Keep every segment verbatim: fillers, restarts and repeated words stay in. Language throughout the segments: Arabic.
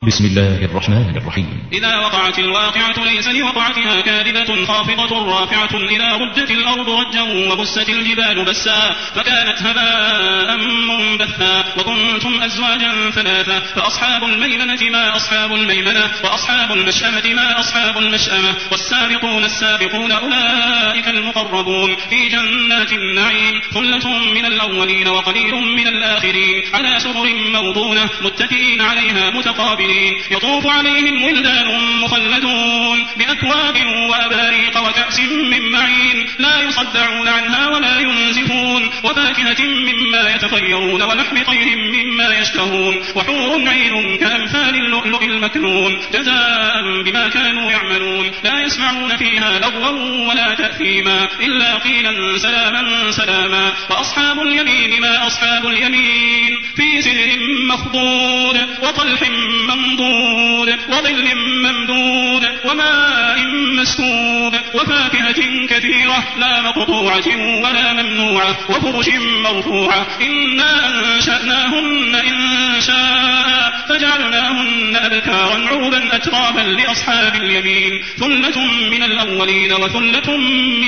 بسم الله الرحمن الرحيم. إذا وقعت الواقعة ليس لوقعتها كاذبة خافضة رافعة إذا ردت الأرض رجا وبست الجبال بسا فكانت هباء منبثا وكنتم أزواجا ثلاثة فأصحاب الميمنة ما أصحاب الميمنة وأصحاب المشأمة ما أصحاب المشأمة والسابقون السابقون أولئك المقربون في جنات النعيم ثلة من الأولين وقليل من الآخرين على سرر موضونة متكئين عليها متقابلين يطوف عليهم ولدان مخلدون بأكواب وأباريق وكأس من معين لا يصدعون عنها ولا ينزفون وفاكهة مما يتخيرون ولحم طير مما يشتهون وحور عين كأمثال اللؤلؤ المكنون جزاء بما كانوا يعملون لا يسمعون فيها لغوا ولا تأثيما إلا قيلا سلاما سلاما وأصحاب اليمين ما أصحاب اليمين في سدر مخضود وطلح منضود وظل ممدود وماء مسكوب وفاكهة كثيرة لا مقطوعة ولا ممنوعة وفرش مرفوعة إنا أنشأناهن إن شاء فجعلناهن أبكارا عربا أترابا لأصحاب اليمين ثلة من الأولين وثلة من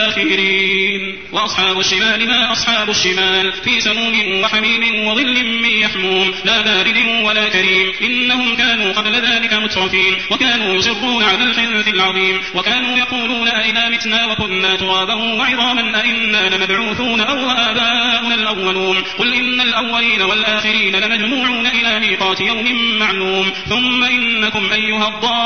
الآخرين وأصحاب الشمال ما أصحاب الشمال في سموم وحميم وظل من يحموم لا بارد ولا كريم إنهم كانوا قبل ذلك مترفين وكانوا يصرون على الحنث العظيم وكانوا يقولون أئذا متنا وكنا ترابا وعظاما أئنا لمبعوثون أو آباؤنا الأولون قل إن الأولين والآخرين لمجموعون إلى ميقات يوم معلوم ثم إنكم أيها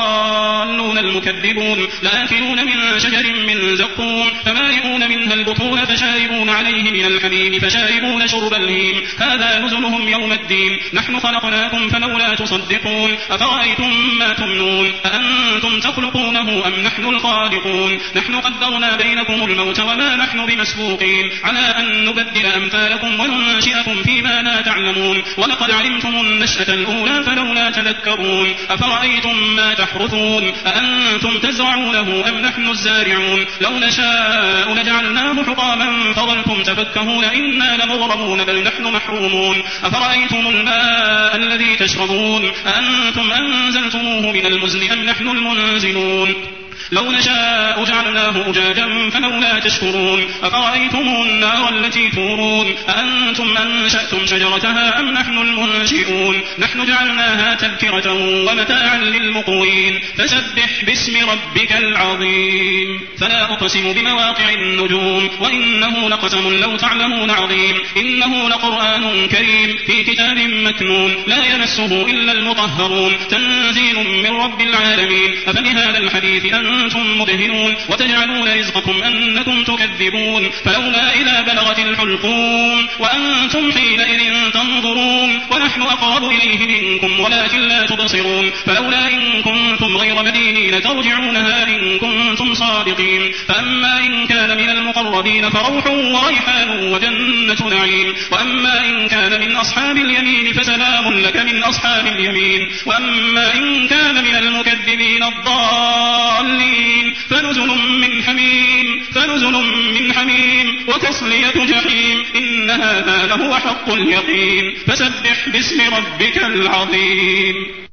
الضالون المكذبون لآكلون من شجر من زقوم فمالئون منها البطون فشاربون عليه من الحميم فشاربون شرب الهيم هذا نزلهم يوم الدين نحن خلقناكم فلولا تصدقون أفرأيتم ما تمنون أأنتم تخلقونه أم نحن الخالقون نحن قدرنا بينكم الموت وما نحن بمسبوقين على أن نبدل أمثالكم وننشئكم فيما لا تعلمون ولقد علمتم النشأة الأولى فلولا تذكرون أفرأيتم ما تحرثون أأنتم تزرعونه أم نحن الزارعون لو نشاء لجعلناه حطاما فظلتم تفكهون إنا لمغرمون بل نحن محرومون أفرأيتم الماء الذي تشربون أأنتم أنزلتموه من المزن أم نحن المنزلون لو نشاء جعلناه أجاجا فلولا تشكرون أفرأيتم النار التي تورون أأنتم أنشأتم شجرتها أم نحن المنشئون نحن جعلناها تذكرة ومتاعا للمقوين فسبح باسم ربك العظيم فلا أقسم بمواقع النجوم وإنه لقسم لو تعلمون عظيم إنه لقرآن كريم في كتاب مكنون لا يمسه إلا المطهرون تنزيل من رب العالمين أفبهذا الحديث أنتم مدهنون وتجعلون رزقكم أنكم تكذبون فلولا إذا بلغت الحلقوم وأنتم حينئذ تنظرون ونحن أقرب إليه منكم ولكن لا تبصرون فلولا إن كنتم غير مدينين ترجعونها إن كنتم صادقين فأما إن كان من المقربين فروح وريحان وجنة نعيم وأما إن كان من أصحاب اليمين فسلام لك من أصحاب اليمين وأما إن كان من المكذبين الضالين فنزل من حميم فنزل من حميم وتصلية جحيم إن هذا لهو حق اليقين فسبح باسم ربك العظيم.